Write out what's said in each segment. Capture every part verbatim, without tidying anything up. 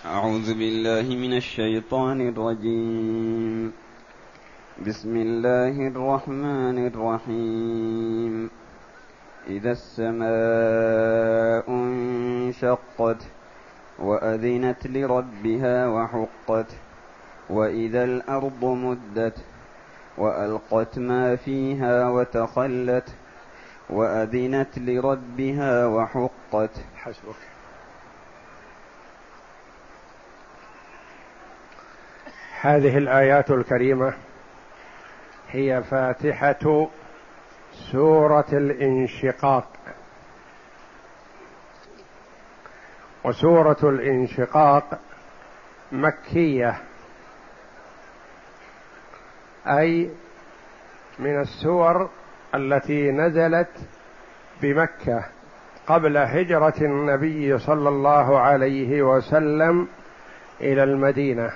أعوذ بالله من الشيطان الرجيم. بسم الله الرحمن الرحيم. إذا السماء انشقت وأذنت لربها وحقت وإذا الأرض مدت وألقت ما فيها وتخلت وأذنت لربها وحقت. حسبك. هذه الآيات الكريمة هي فاتحة سورة الانشقاق. وسورة الانشقاق مكية، أي من السور التي نزلت بمكة قبل هجرة النبي صلى الله عليه وسلم إلى المدينة.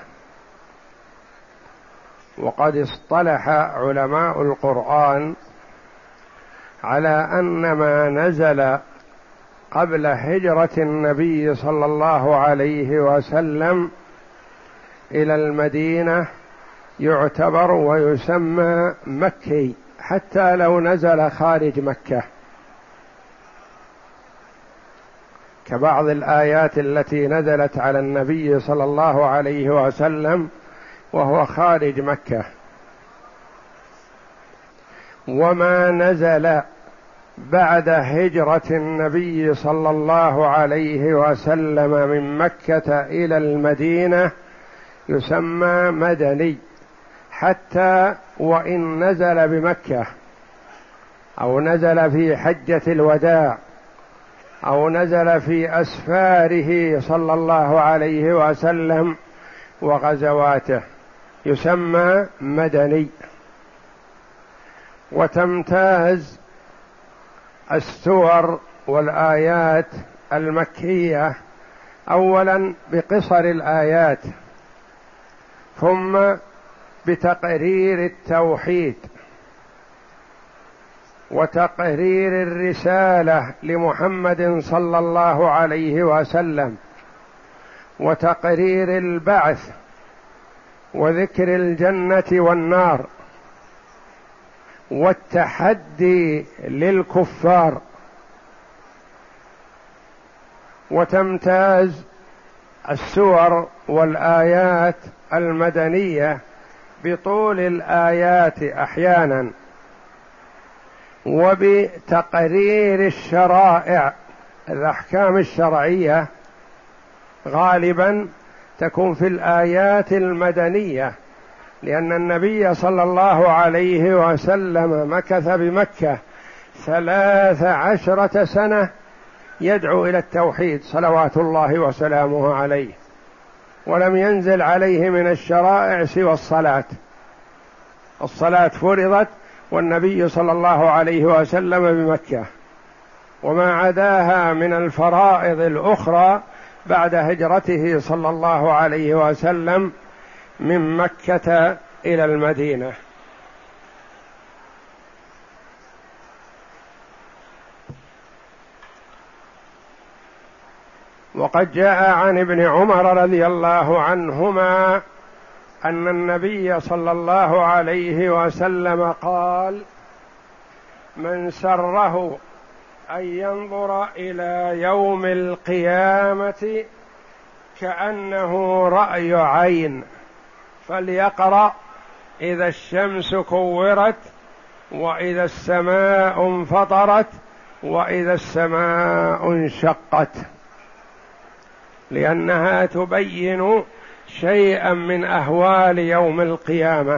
وقد اصطلح علماء القرآن على أن ما نزل قبل هجرة النبي صلى الله عليه وسلم إلى المدينة يعتبر ويسمى مكي حتى لو نزل خارج مكة، كبعض الآيات التي نزلت على النبي صلى الله عليه وسلم وهو خارج مكة. وما نزل بعد هجرة النبي صلى الله عليه وسلم من مكة إلى المدينة يسمى مدني، حتى وإن نزل بمكة أو نزل في حجة الوداع أو نزل في أسفاره صلى الله عليه وسلم وغزواته يسمى مدني. وتمتاز السور والآيات المكية أولا بقصر الآيات، ثم بتقرير التوحيد وتقرير الرسالة لمحمد صلى الله عليه وسلم وتقرير البعث وذكر الجنة والنار والتحدي للكفار. وتمتاز السور والآيات المدنية بطول الآيات أحيانا وبتقرير الشرائع. الأحكام الشرعية غالبا تكون في الآيات المدنية، لأن النبي صلى الله عليه وسلم مكث بمكة ثلاث عشرة سنة يدعو إلى التوحيد صلوات الله وسلامه عليه، ولم ينزل عليه من الشرائع سوى الصلاة. الصلاة فرضت والنبي صلى الله عليه وسلم بمكة، وما عداها من الفرائض الأخرى بعد هجرته صلى الله عليه وسلم من مكة إلى المدينة. وقد جاء عن ابن عمر رضي الله عنهما أن النبي صلى الله عليه وسلم قال: من سره أن ينظر إلى يوم القيامة كأنه رأي عين فليقرأ إذا الشمس كورت وإذا السماء انفطرت وإذا السماء انشقت، لأنها تبين شيئا من أهوال يوم القيامة.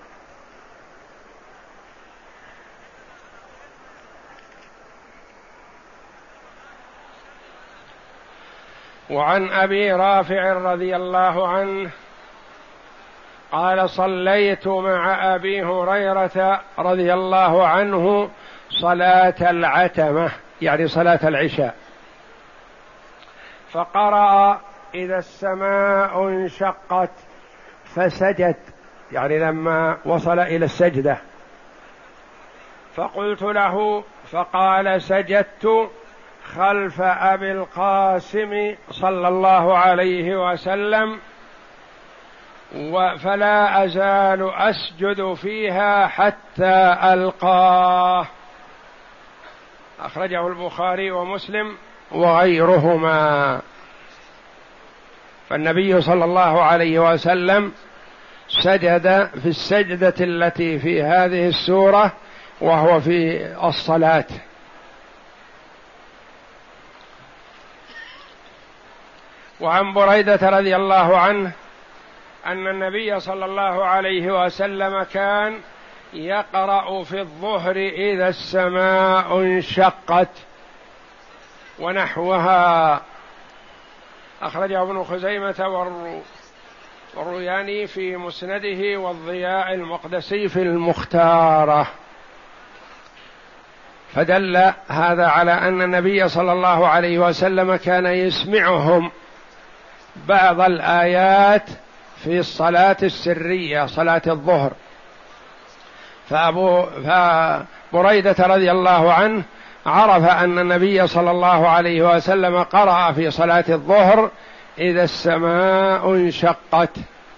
وعن أبي رافع رضي الله عنه قال: صليت مع أبي هريرة رضي الله عنه صلاة العتمة، يعني صلاة العشاء، فقرأ: إذا السماء انشقت، فسجد، يعني لما وصل إلى السجدة، فقلت له فقال: سجدت خلف أبي القاسم صلى الله عليه وسلم، فلا أزال أسجد فيها حتى ألقاه. أخرجه البخاري ومسلم وغيرهما. فالنبي صلى الله عليه وسلم سجد في السجدة التي في هذه السورة وهو في الصلاة. وعن بريدة رضي الله عنه أن النبي صلى الله عليه وسلم كان يقرأ في الظهر إذا السماء انشقت ونحوها. أخرجه ابن خزيمة والروياني في مسنده والضياء المقدسي في المختارة. فدل هذا على أن النبي صلى الله عليه وسلم كان يسمعهم بعض الآيات في الصلاة السرية، صلاة الظهر. فأبو فبريدة رضي الله عنه عرف أن النبي صلى الله عليه وسلم قرأ في صلاة الظهر إذا السماء انشقت.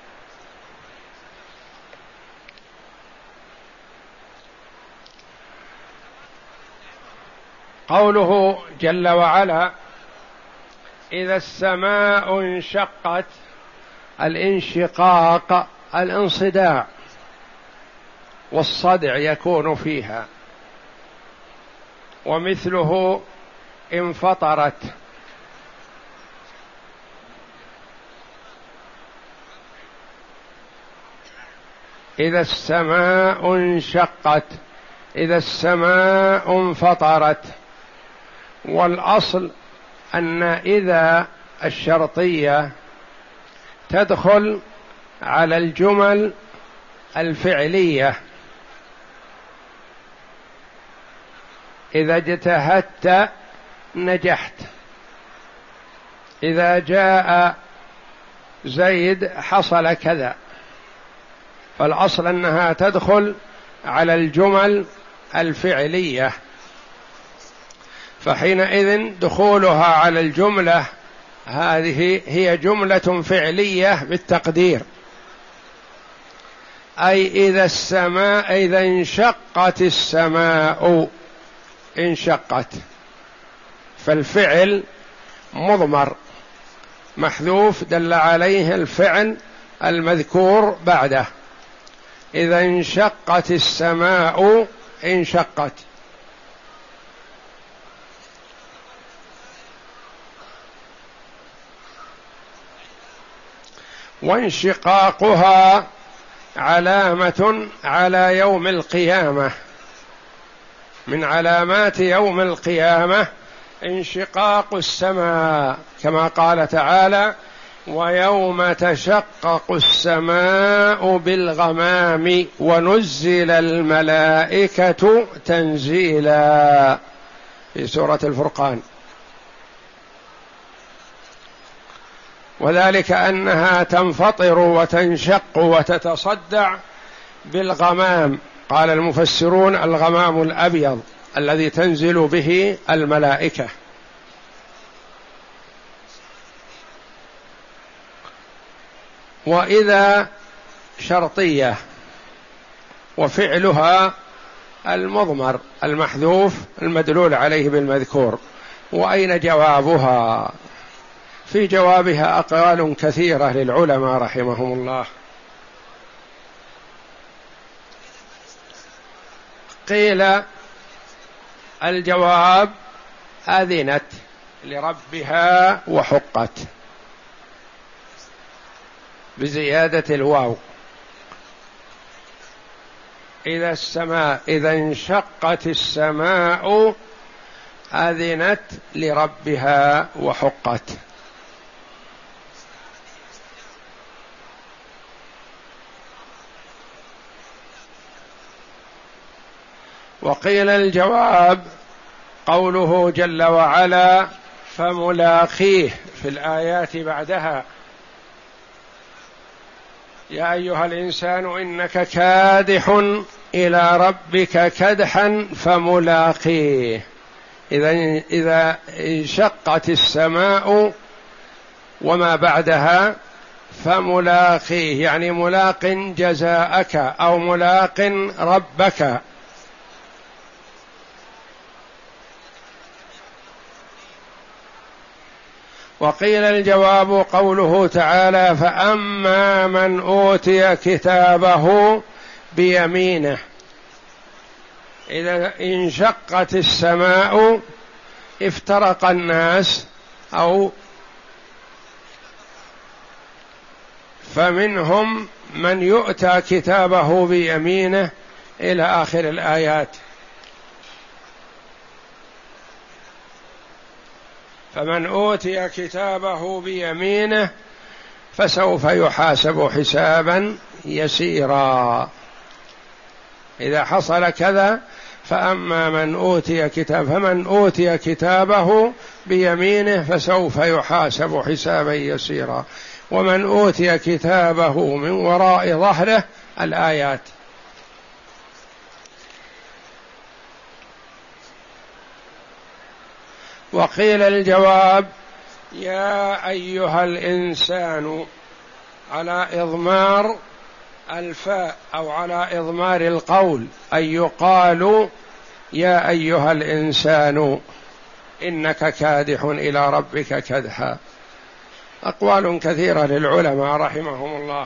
قوله جل وعلا إذا السماء انشقت، الانشقاق الانصداع والصدع يكون فيها، ومثله انفطرت. إذا السماء انشقت، إذا السماء انفطرت. والأصل أن إذا الشرطية تدخل على الجمل الفعلية. إذا اجتهدت نجحت، إذا جاء زيد حصل كذا. فالأصل أنها تدخل على الجمل الفعلية، فحينئذ دخولها على الجملة هذه هي جملة فعلية بالتقدير، أي إذا السماء إذا انشقت السماء انشقت. فالفعل مضمر محذوف دل عليه الفعل المذكور بعده. إذا انشقت السماء انشقت. وانشقاقها علامة على يوم القيامة، من علامات يوم القيامة انشقاق السماء، كما قال تعالى ويوم تشقق السماء بالغمام ونزل الملائكة تنزيلا في سورة الفرقان. وذلك أنها تنفطر وتنشق وتتصدع بالغمام. قال المفسرون الغمام الأبيض الذي تنزل به الملائكة. وإذا شرطية وفعلها المضمر المحذوف المدلول عليه بالمذكور. وأين جوابها؟ في جوابها أقوال كثيرة للعلماء رحمهم الله. قيل الجواب أذنت لربها وحقت بزيادة الواو. إذا السماء إذا انشقت السماء أذنت لربها وحقت. وقيل الجواب قوله جل وعلا فملاقيه في الآيات بعدها يا أيها الإنسان إنك كادح إلى ربك كدحا فملاقيه. إذا إذا انشقت السماء وما بعدها فملاقيه، يعني ملاق جزاءك أو ملاق ربك. وقيل الجواب قوله تعالى: فأما من أوتي كتابه بيمينه. إذا انشقت السماء افترق الناس، أو فمنهم من يؤتى كتابه بيمينه إلى آخر الآيات. فمن أوتي كتابه بيمينه فسوف يحاسب حسابا يسيرا. إذا حصل كذا: فأما من أوتي كتاب فمن أوتي كتابه بيمينه فسوف يحاسب حسابا يسيرا، ومن أوتي كتابه من وراء ظهره. الآيات. وقيل الجواب: يا أيها الإنسان، على إضمار الفاء أو على إضمار القول، أن يقال: يا أيها الإنسان إنك كادح إلى ربك كدحا. أقوال كثيرة للعلماء رحمهم الله.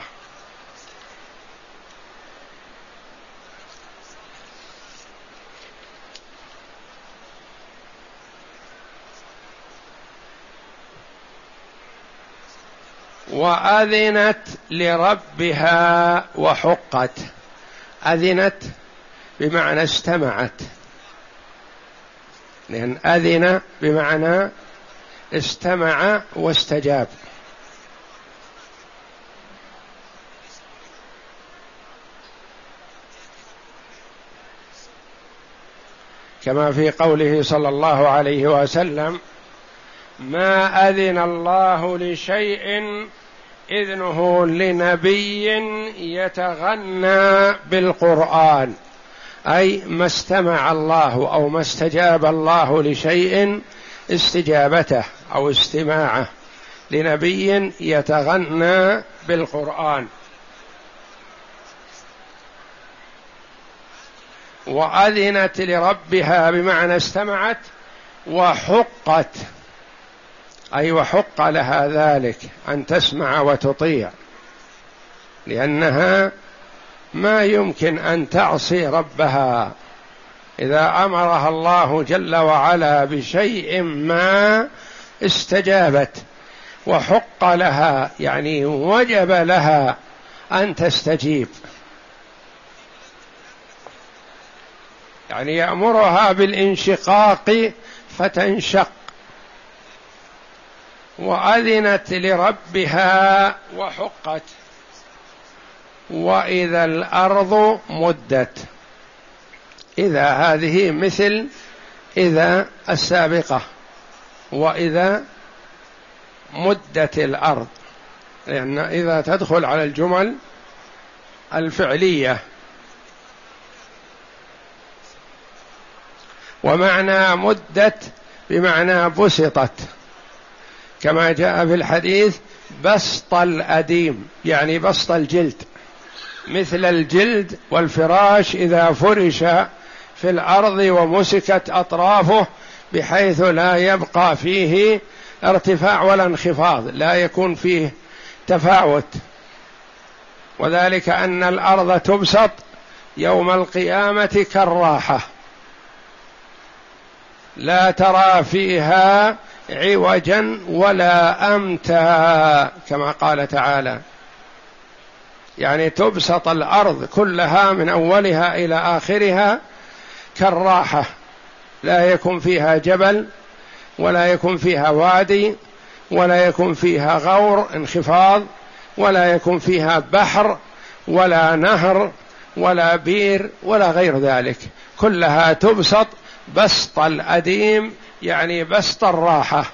وأذنت لربها وحقت. أذنت بمعنى استمعت، لأن أذن بمعنى استمع واستجاب. كما في قوله صلى الله عليه وسلم: ما أذن الله لشيء إذنه لنبي يتغنى بالقرآن، أي ما استمع الله أو ما استجاب الله لشيء استجابته أو استماعه لنبي يتغنى بالقرآن. وأذنت لربها بمعنى استمعت، وحقت أي وحق لها ذلك أن تسمع وتطيع، لأنها ما يمكن أن تعصي ربها. إذا أمرها الله جل وعلا بشيء ما استجابت، وحق لها يعني وجب لها أن تستجيب. يعني يأمرها بالانشقاق فتنشق. وأذنت لربها وحقت. وإذا الأرض مدت. إذا هذه مثل إذا السابقة، وإذا مدت الأرض، لأن إذا تدخل على الجمل الفعلية. ومعنى مدت بمعنى بسطت، كما جاء في الحديث: بسط الأديم، يعني بسط الجلد، مثل الجلد والفراش إذا فرش في الأرض ومسكت أطرافه بحيث لا يبقى فيه ارتفاع ولا انخفاض، لا يكون فيه تفاوت. وذلك أن الأرض تبسط يوم القيامة كالراحة، لا ترى فيها عوجا ولا أمتا، كما قال تعالى. يعني تبسط الأرض كلها من أولها إلى آخرها كالراحة، لا يكون فيها جبل، ولا يكون فيها وادي، ولا يكون فيها غور انخفاض، ولا يكون فيها بحر ولا نهر ولا بير ولا غير ذلك، كلها تبسط بسط الأديم، يعني بسط الراحة.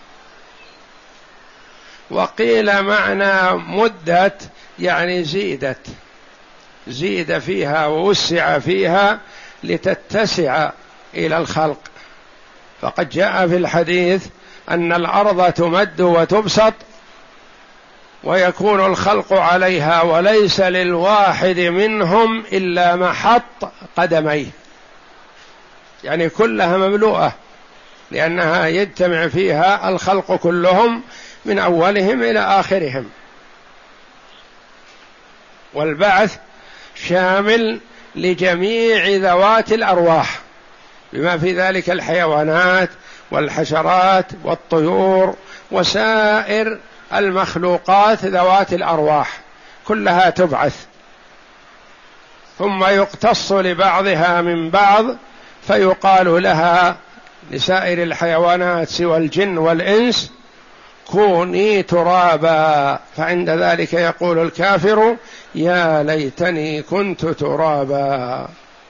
وقيل معنى مدت يعني زيدت، زيد فيها ووسع فيها لتتسع إلى الخلق، فقد جاء في الحديث أن الأرض تمد وتبسط ويكون الخلق عليها وليس للواحد منهم إلا محط قدميه، يعني كلها مملوءة لأنها يجتمع فيها الخلق كلهم من أولهم إلى آخرهم. والبعث شامل لجميع ذوات الأرواح بما في ذلك الحيوانات والحشرات والطيور وسائر المخلوقات ذوات الأرواح كلها تبعث، ثم يقتص لبعضها من بعض فيقال لها لسائر الحيوانات سوى الجن والإنس كوني ترابا، فعند ذلك يقول الكافر يا ليتني كنت ترابا.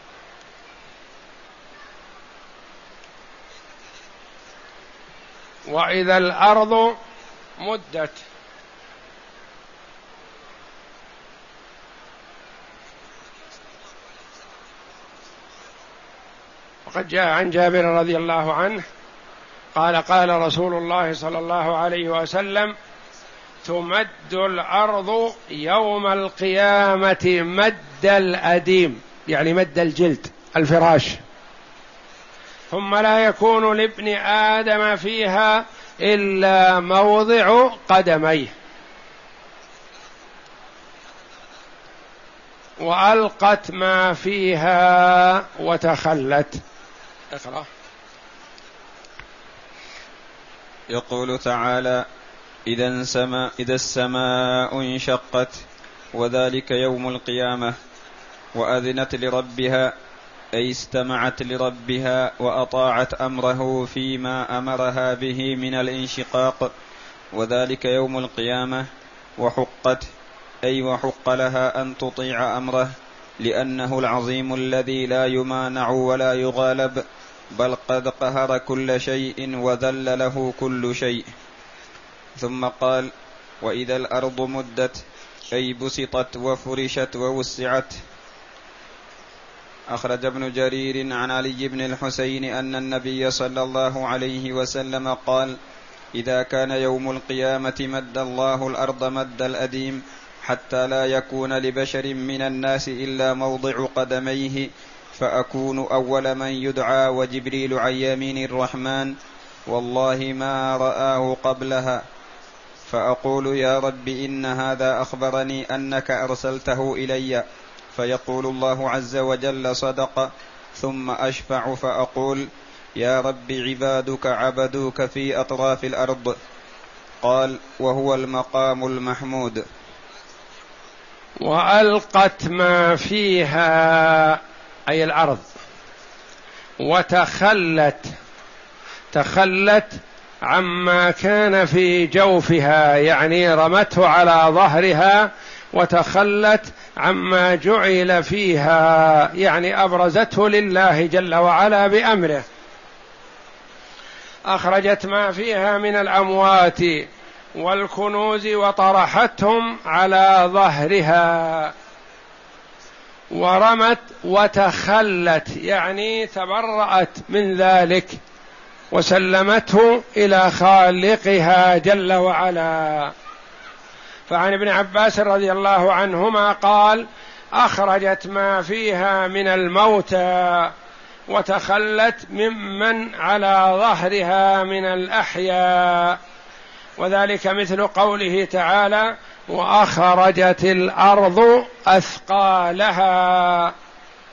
وإذا الأرض مدت وقد جاء عن جابر رضي الله عنه قال قال رسول الله صلى الله عليه وسلم تمد الأرض يوم القيامة مد الأديم، يعني مد الجلد الفراش، ثم لا يكون لابن آدم فيها إلا موضع قدميه، وألقت ما فيها وتخلت. اقرأ. يقول تعالى إذا السماء, إذا السماء انشقت وذلك يوم القيامة وأذنت لربها أي استمعت لربها وأطاعت أمره فيما أمرها به من الانشقاق وذلك يوم القيامة، وحقت أي وحق لها أن تطيع أمره لأنه العظيم الذي لا يمانع ولا يغالب، بل قد قهر كل شيء وذل له كل شيء. ثم قال وإذا الأرض مدت أي بسطت وفرشت ووسعت. أخرج ابن جرير عن علي بن الحسين أن النبي صلى الله عليه وسلم قال إذا كان يوم القيامة مد الله الأرض مد الأديم حتى لا يكون لبشر من الناس إلا موضع قدميه، فأكون أول من يدعى وجبريل عن يمين الرحمن والله ما رآه قبلها، فأقول يا رب إن هذا أخبرني أنك أرسلته إلي، فيقول الله عز وجل صدق، ثم أشفع فأقول يا رب عبادك عبدوك في أطراف الأرض. قال وهو المقام المحمود. وألقت ما فيها أي الأرض وتخلت، تخلت عما كان في جوفها، يعني رمته على ظهرها وتخلت عما جعل فيها، يعني أبرزته لله جل وعلا بأمره. أخرجت ما فيها من الأموات والكنوز وطرحتهم على ظهرها، ورمت وتخلت يعني تبرأت من ذلك وسلمته إلى خالقها جل وعلا. فعن ابن عباس رضي الله عنهما قال أخرجت ما فيها من الموتى وتخلت ممن على ظهرها من الأحياء، وذلك مثل قوله تعالى وأخرجت الأرض أثقالها،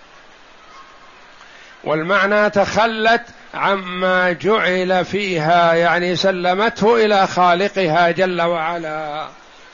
والمعنى تخلت عما جعل فيها، يعني سلمته إلى خالقها جل وعلا.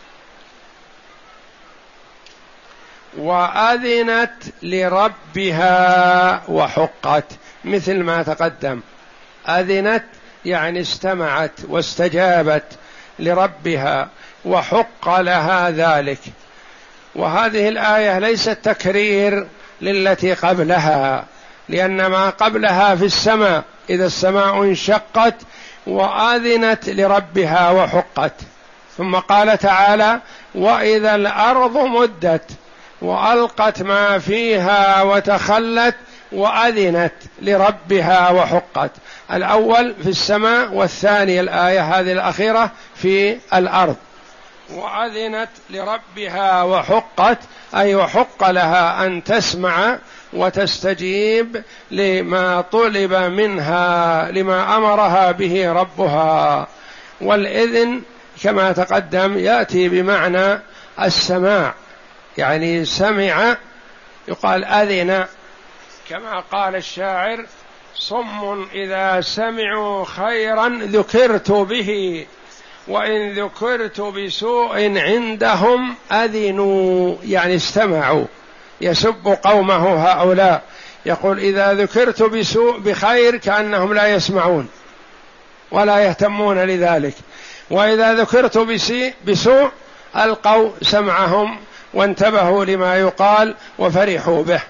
وأذنت لربها وحقت، مثل ما تقدم، أذنت يعني استمعت واستجابت لربها وحق لها ذلك. وهذه الآية ليست تكرير للتي قبلها، لأن ما قبلها في السماء إذا السماء انشقت وآذنت لربها وحقت، ثم قال تعالى وإذا الأرض مدت وألقت ما فيها وتخلت وأذنت لربها وحقت. الأول في السماء، والثاني الآية هذه الأخيرة في الأرض. وأذنت لربها وحقت أي وحق لها أن تسمع وتستجيب لما طلب منها، لما أمرها به ربها. والإذن كما تقدم يأتي بمعنى السماع، يعني سمع يقال أذن، كما قال الشاعر: صم إذا سمعوا خيرا ذكرت به، وإن ذكرت بسوء عندهم أذنوا، يعني استمعوا. يسب قومه هؤلاء، يقول: إذا ذكرت بسوء بخير كأنهم لا يسمعون ولا يهتمون لذلك، وإذا ذكرت بسوء ألقوا سمعهم وانتبهوا لما يقال وفرحوا به.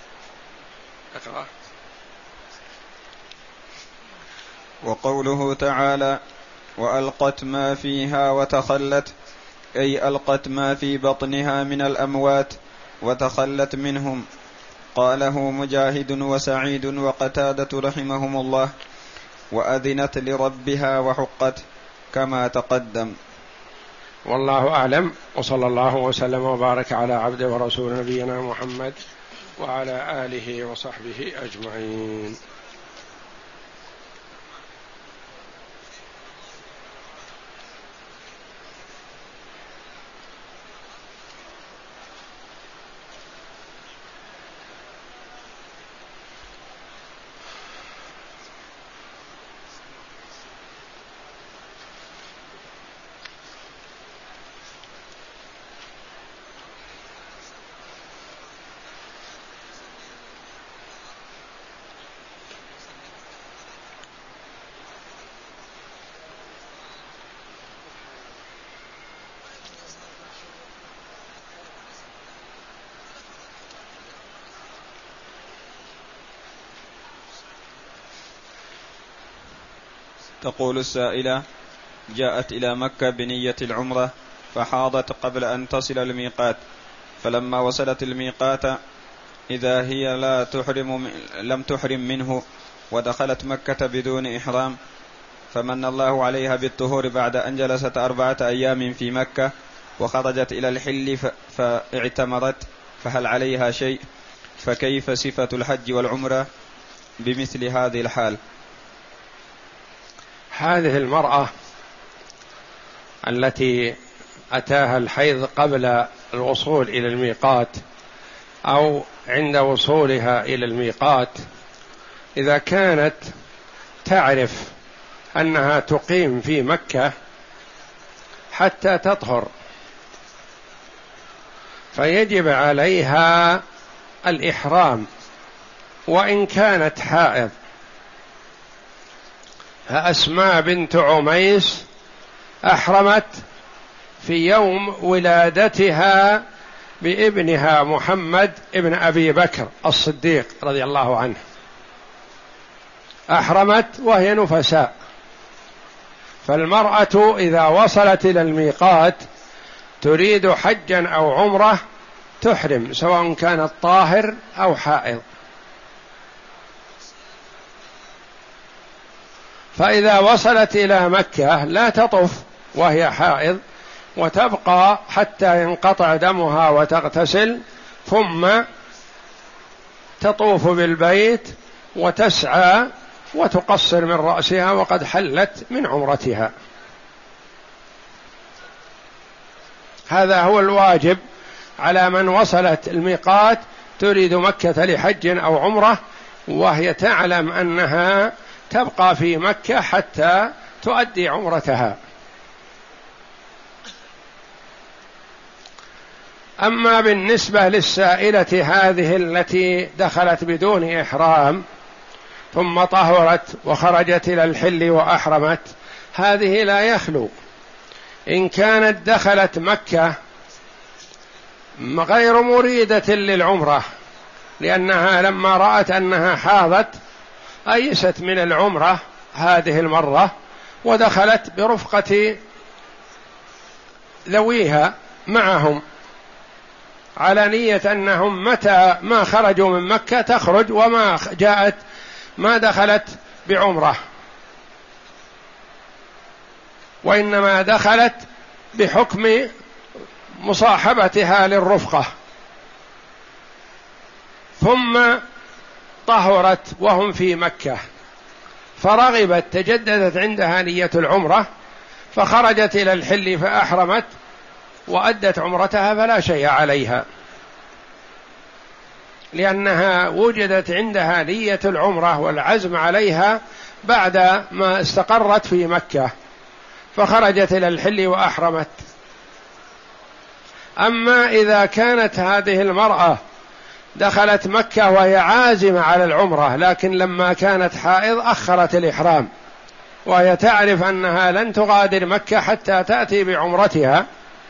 وقوله تعالى: وألقت ما فيها وتخلت، أي ألقت ما في بطنها من الأموات وتخلت منهم. قاله مجاهد وسعيد وقتادة رحمهم الله: وأذنت لربها وحقت، كما تقدم. والله أعلم، وصلى الله وسلم وبارك على عبده ورسول نبينا محمد وعلى آله وصحبه أجمعين. تقول السائلة: جاءت إلى مكة بنية العمرة فحاضت قبل أن تصل الميقات، فلما وصلت الميقات إذا هي لا تحرم لم تحرم منه، ودخلت مكة بدون إحرام، فمن الله عليها بالطهور بعد أن جلست أربعة أيام في مكة وخرجت إلى الحل فاعتمرت، فهل عليها شيء؟ فكيف صفة الحج والعمرة بمثل هذه الحال؟ هذه المرأة التي أتاها الحيض قبل الوصول إلى الميقات أو عند وصولها إلى الميقات، إذا كانت تعرف أنها تقيم في مكة حتى تطهر، فيجب عليها الإحرام وإن كانت حائض. فأسماء بنت عميس أحرمت في يوم ولادتها بابنها محمد ابن أبي بكر الصديق رضي الله عنه، أحرمت وهي نفساء. فالمرأة إذا وصلت إلى الميقات تريد حجا أو عمرة تحرم، سواء كانت طاهر أو حائض. فإذا وصلت إلى مكة لا تطف وهي حائض، وتبقى حتى ينقطع دمها وتغتسل، ثم تطوف بالبيت وتسعى وتقصر من رأسها وقد حلت من عمرتها. هذا هو الواجب على من وصلت الميقات تريد مكة لحج أو عمرة، وهي تعلم أنها تبقى في مكة حتى تؤدي عمرتها. أما بالنسبة للسائلة هذه التي دخلت بدون إحرام ثم طهرت وخرجت إلى الحل وأحرمت، هذه لا يخلو. إن كانت دخلت مكة غير مريدة للعمرة، لأنها لما رأت أنها حاضت أيست من العمرة هذه المرة ودخلت برفقة ذويها معهم، على نية أنهم متى ما خرجوا من مكة تخرج، وما جاءت ما دخلت بعمرة، وإنما دخلت بحكم مصاحبتها للرفقة، ثم طهرت وهم في مكة فرغبت تجددت عندها نية العمرة فخرجت إلى الحل فأحرمت وأدت عمرتها فلا شيء عليها، لأنها وجدت عندها نية العمرة والعزم عليها بعد ما استقرت في مكة فخرجت إلى الحل وأحرمت. أما إذا كانت هذه المرأة دخلت مكة وهي عازمة على العمرة، لكن لما كانت حائض أخرت الإحرام، وهي تعرف أنها لن تغادر مكة حتى تأتي بعمرتها،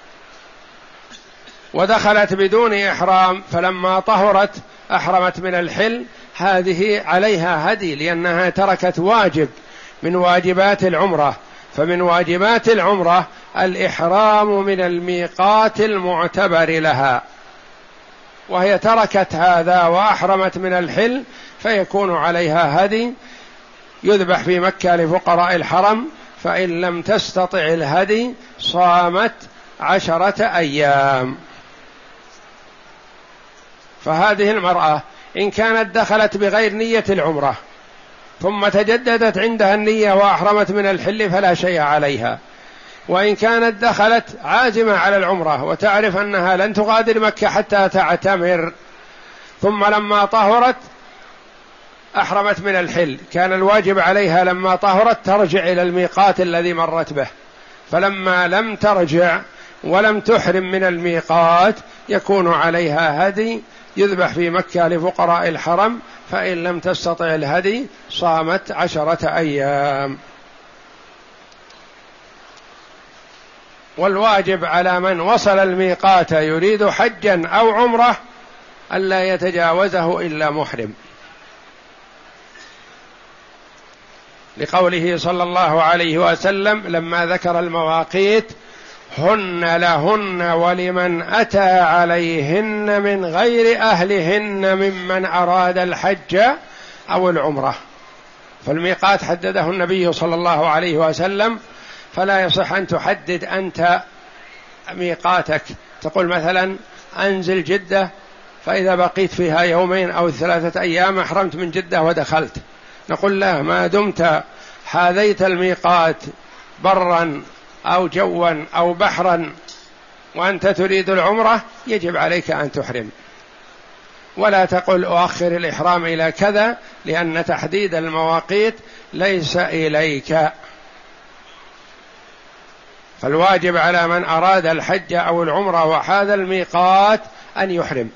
ودخلت بدون إحرام فلما طهرت أحرمت من الحل، هذه عليها هدي، لأنها تركت واجب من واجبات العمرة. فمن واجبات العمرة الإحرام من الميقات المعتبر لها، وهي تركت هذا وأحرمت من الحل، فيكون عليها هدي يذبح في مكة لفقراء الحرم، فإن لم تستطع الهدي صامت عشرة أيام. فهذه المرأة إن كانت دخلت بغير نية العمرة ثم تجددت عندها النية وأحرمت من الحل فلا شيء عليها، وإن كانت دخلت عازمة على العمرة وتعرف أنها لن تغادر مكة حتى تعتمر، ثم لما طهرت أحرمت من الحل، كان الواجب عليها لما طهرت ترجع إلى الميقات الذي مرت به، فلما لم ترجع ولم تحرم من الميقات يكون عليها هدي يذبح في مكة لفقراء الحرم، فإن لم تستطع الهدي صامت عشرة أيام. والواجب على من وصل الميقات يريد حجا أو عمرة ألا يتجاوزه إلا محرم، لقوله صلى الله عليه وسلم لما ذكر المواقيت: هن لهن ولمن أتى عليهن من غير أهلهن ممن أراد الحج أو العمرة. فالميقات حدده النبي صلى الله عليه وسلم، فلا يصح أن تحدد أنت ميقاتك، تقول مثلا أنزل جدة فإذا بقيت فيها يومين أو ثلاثة أيام أحرمت من جدة ودخلت، نقول لا، ما دمت حاذيت الميقات برا أو جوا أو بحرا وأنت تريد العمرة يجب عليك أن تحرم، ولا تقل أؤخر الإحرام إلى كذا، لأن تحديد المواقيت ليس إليك. فالواجب على من أراد الحج أو العمرة وحاذ الميقات أن يحرم.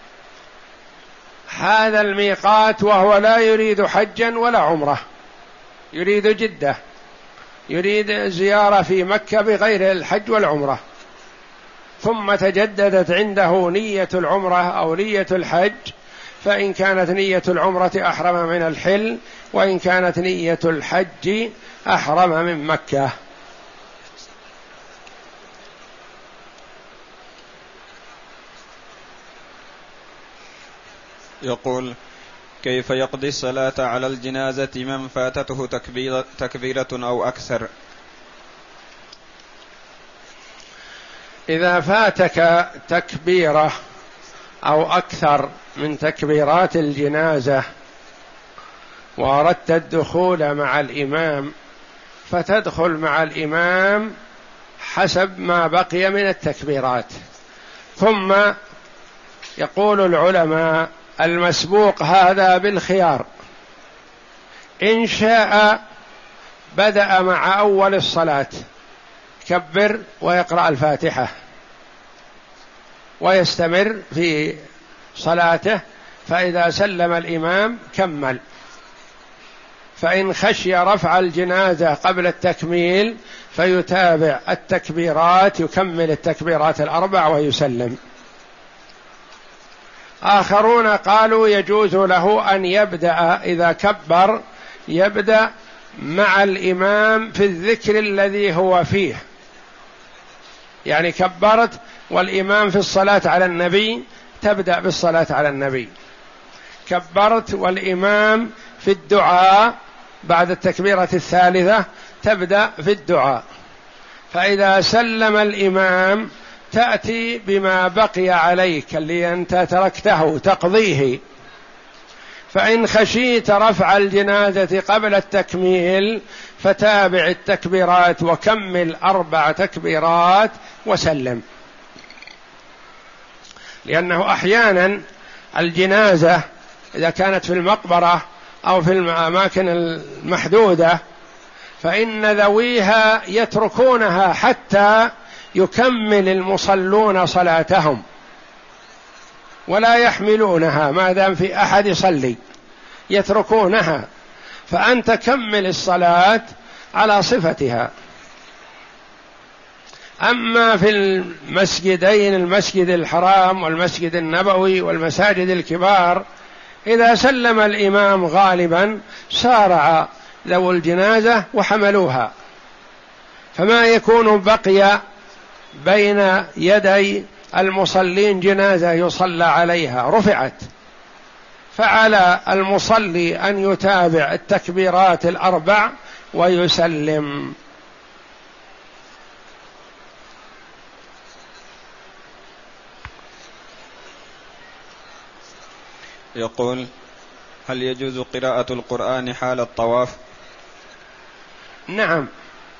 هذا الميقات وهو لا يريد حجا ولا عمرة، يريد جدة، يريد زيارة في مكة بغير الحج والعمرة، ثم تجددت عنده نية العمرة أو نية الحج، فإن كانت نية العمرة أحرم من الحل، وإن كانت نية الحج أحرم من مكة. يقول: كيف يقضي الصلاة على الجنازة من فاتته تكبيرة, تكبيرة أو أكثر؟ إذا فاتك تكبيرة أو أكثر من تكبيرات الجنازة وأردت الدخول مع الإمام، فتدخل مع الإمام حسب ما بقي من التكبيرات. ثم يقول العلماء: المسبوق هذا بالخيار، إن شاء بدأ مع أول الصلاة كبر ويقرأ الفاتحة ويستمر في صلاته، فإذا سلم الإمام كمل، فإن خشي رفع الجنازة قبل التكميل فيتابع التكبيرات، يكمل التكبيرات الأربع ويسلم. آخرون قالوا يجوز له أن يبدأ إذا كبر يبدأ مع الإمام في الذكر الذي هو فيه، يعني كبرت والإمام في الصلاة على النبي تبدأ بالصلاة على النبي. كبرت والإمام في الدعاء بعد التكبيرة الثالثة تبدأ في الدعاء. فإذا سلم الإمام تأتي بما بقي عليك اللي أنت تركته تقضيه. فإن خشيت رفع الجنازة قبل التكميل فتابع التكبيرات وكمل أربع تكبيرات وسلم. لأنه أحيانا الجنازة إذا كانت في المقبرة أو في الأماكن المحدودة فإن ذويها يتركونها حتى يكمل المصلون صلاتهم ولا يحملونها ما دام في أحد يصلي، يتركونها، فأنت كمل الصلاة على صفتها. أما في المسجدين المسجد الحرام والمسجد النبوي والمساجد الكبار إذا سلم الإمام غالبا سارع ذو الجنازة وحملوها، فما يكون بقي بين يدي المصلين جنازة يصلى عليها رفعت، فعلى المصلي أن يتابع التكبيرات الأربع ويسلم. يقول: هل يجوز قراءة القرآن حال الطواف؟ نعم،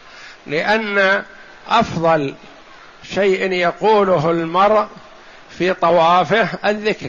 لأن أفضل شيء يقوله المرء في طوافه الذكر.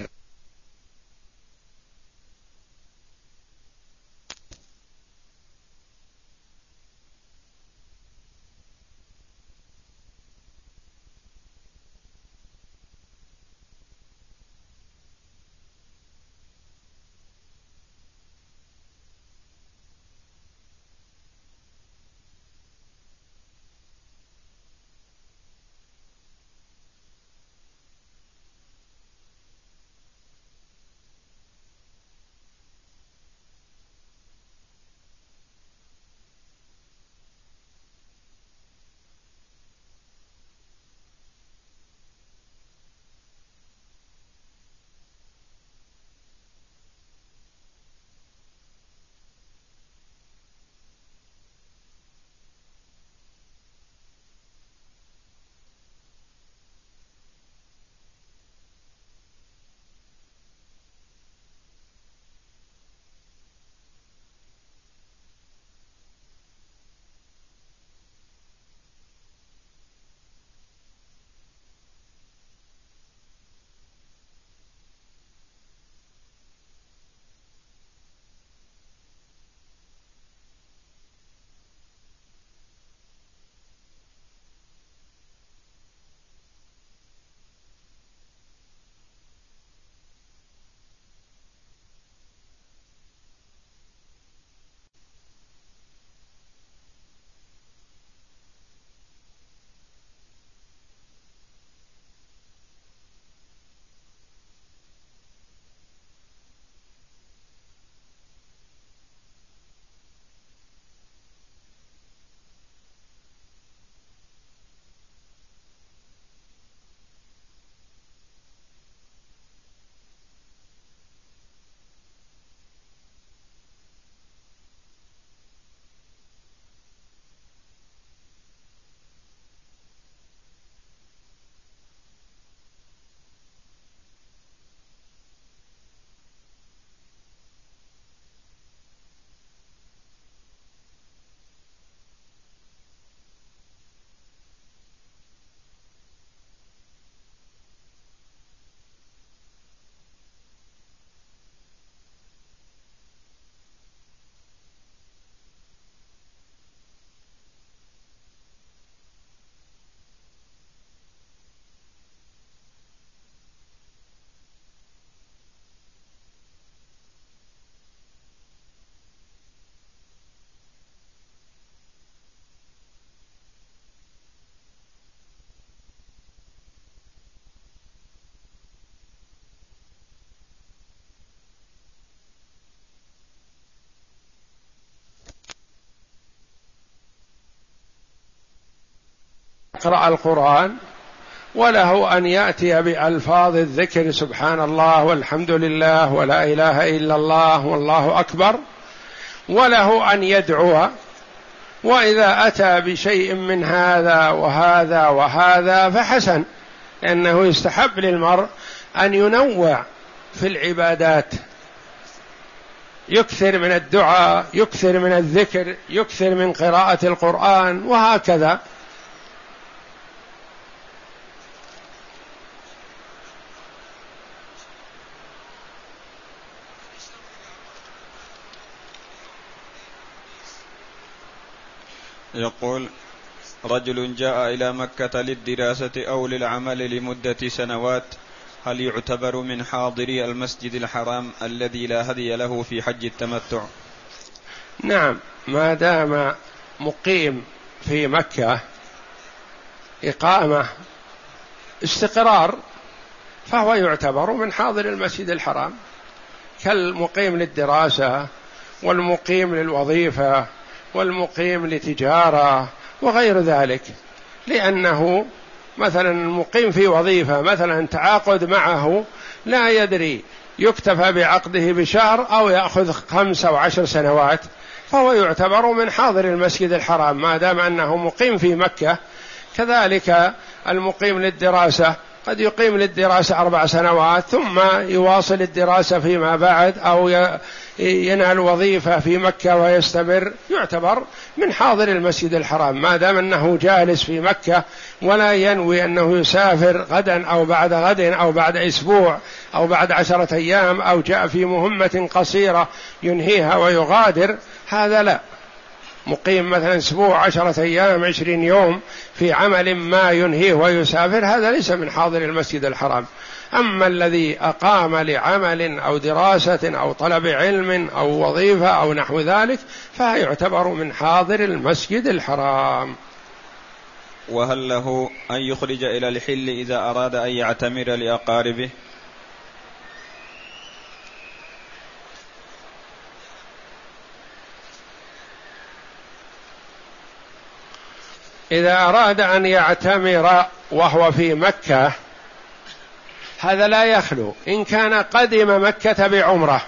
يقرأ القرآن وله أن يأتي بألفاظ الذكر سبحان الله والحمد لله ولا إله إلا الله والله أكبر، وله أن يدعو. وإذا أتى بشيء من هذا وهذا وهذا فحسن، لأنه يستحب للمرء أن ينوع في العبادات، يكثر من الدعاء، يكثر من الذكر، يكثر من قراءة القرآن، وهكذا. يقول: رجل جاء إلى مكة للدراسة أو للعمل لمدة سنوات، هل يعتبر من حاضري المسجد الحرام الذي لا هدي له في حج التمتع؟ نعم، ما دام مقيم في مكة إقامة استقرار فهو يعتبر من حاضر المسجد الحرام، كالمقيم للدراسة والمقيم للوظيفة والمقيم لتجارة وغير ذلك. لأنه مثلا المقيم في وظيفة مثلا تعاقد معه لا يدري يكتفى بعقده بشهر أو يأخذ خمس أو عشر سنوات، فهو يعتبر من حاضر المسجد الحرام ما دام أنه مقيم في مكة. كذلك المقيم للدراسة قد يقيم للدراسة أربع سنوات ثم يواصل الدراسة فيما بعد، أو ينال وظيفة في مكة ويستمر، يعتبر من حاضر المسجد الحرام ما دام أنه جالس في مكة ولا ينوي أنه يسافر غدا أو بعد غد أو بعد أسبوع أو بعد عشرة أيام، أو جاء في مهمة قصيرة ينهيها ويغادر، هذا لا. مقيم مثلا أسبوع، عشرة أيام، عشرين يوم في عمل ما ينهيه ويسافر، هذا ليس من حاضر المسجد الحرام. أما الذي أقام لعمل أو دراسة أو طلب علم أو وظيفة أو نحو ذلك فيعتبر من حاضر المسجد الحرام. وهل له أن يخرج إلى الحل إذا أراد أن يعتمر لأقاربه؟ إذا أراد أن يعتمر وهو في مكة هذا لا يخلو، إن كان قدم مكة بعمرة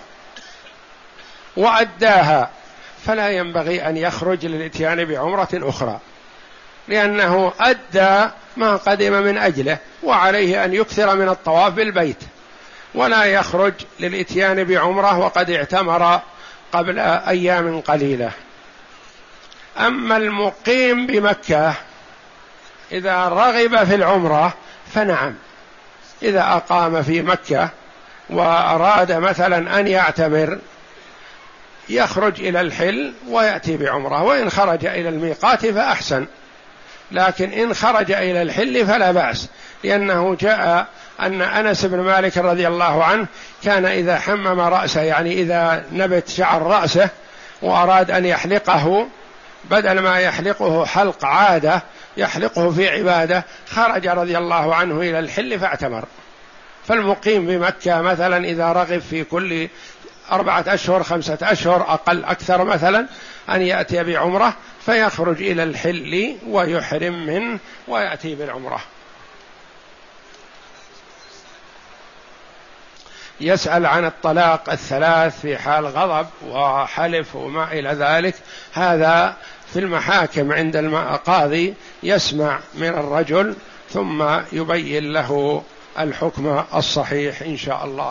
وأداها فلا ينبغي أن يخرج للإتيان بعمرة أخرى، لأنه أدى ما قدم من أجله، وعليه أن يكثر من الطواف بالبيت، ولا يخرج للإتيان بعمرة وقد اعتمر قبل أيام قليلة. أما المقيم بمكة إذا رغب في العمرة فنعم، إذا أقام في مكة وأراد مثلا أن يعتمر يخرج إلى الحل ويأتي بعمرة، وإن خرج إلى الميقات فأحسن، لكن إن خرج إلى الحل فلا بأس، لأنه جاء أن أنس بن مالك رضي الله عنه كان إذا حمم رأسه، يعني إذا نبت شعر رأسه وأراد أن يحلقه، بدل ما يحلقه حلق عادة يحلقه في عبادة، خرج رضي الله عنه إلى الحل فاعتمر. فالمقيم بمكة مثلا إذا رغب في كل أربعة أشهر خمسة أشهر أقل أكثر مثلا أن يأتي بعمرة فيخرج إلى الحل ويحرم منه ويأتي بالعمرة. يسأل عن الطلاق الثلاث في حال غضب وحلف وما إلى ذلك، هذا في المحاكم عند القاضي يسمع من الرجل ثم يبين له الحكم الصحيح إن شاء الله.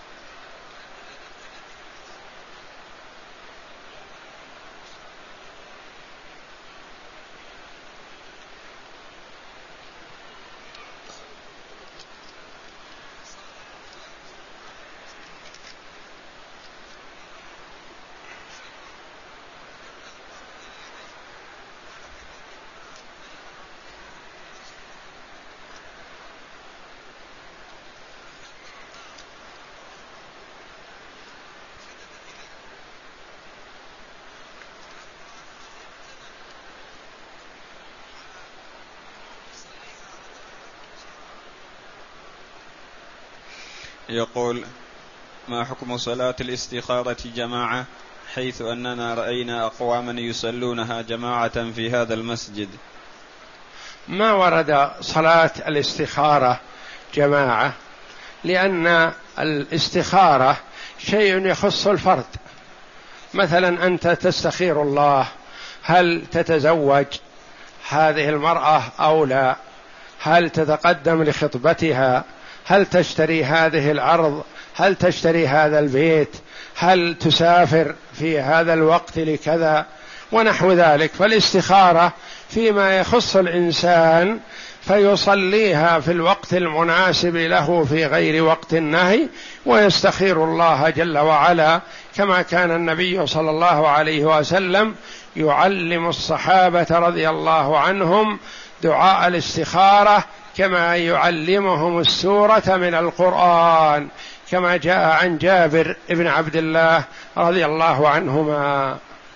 يقول: ما حكم صلاة الاستخارة جماعة، حيث أننا رأينا أقواما يصلونها جماعة في هذا المسجد؟ ما ورد صلاة الاستخارة جماعة، لأن الاستخارة شيء يخص الفرد. مثلا أنت تستخير الله هل تتزوج هذه المرأة أو لا، هل تتقدم لخطبتها، هل تشتري هذه الأرض، هل تشتري هذا البيت، هل تسافر في هذا الوقت لكذا ونحو ذلك. فالاستخارة فيما يخص الإنسان فيصليها في الوقت المناسب له في غير وقت النهي، ويستخير الله جل وعلا، كما كان النبي صلى الله عليه وسلم يعلم الصحابة رضي الله عنهم دعاء الاستخارة كما يعلمهم السورة من القرآن، كما جاء عن جابر بن عبد الله رضي الله عنهما.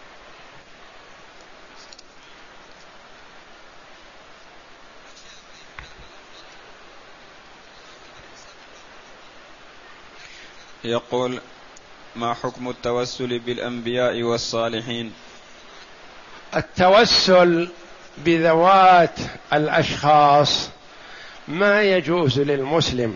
يقول: ما حكم التوسل بالأنبياء والصالحين؟ التوسل بذوات الأشخاص ما يجوز للمسلم،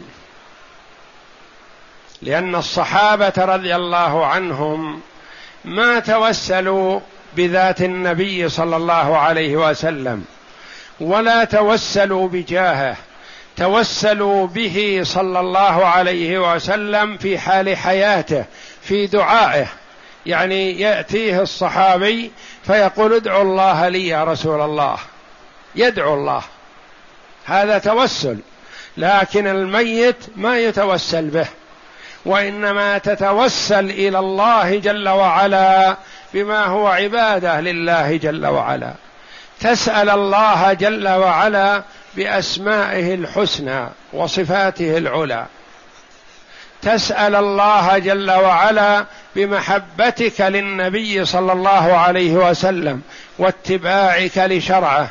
لأن الصحابة رضي الله عنهم ما توسلوا بذات النبي صلى الله عليه وسلم ولا توسلوا بجاهه، توسلوا به صلى الله عليه وسلم في حال حياته في دعائه. يعني يأتيه الصحابي فيقول: ادعوا الله لي يا رسول الله، يدعو الله، هذا توسل. لكن الميت ما يتوسل به، وإنما تتوسل إلى الله جل وعلا بما هو عبادة لله جل وعلا، تسأل الله جل وعلا بأسمائه الحسنى وصفاته العلى، تسأل الله جل وعلا بمحبتك للنبي صلى الله عليه وسلم واتباعك لشرعه،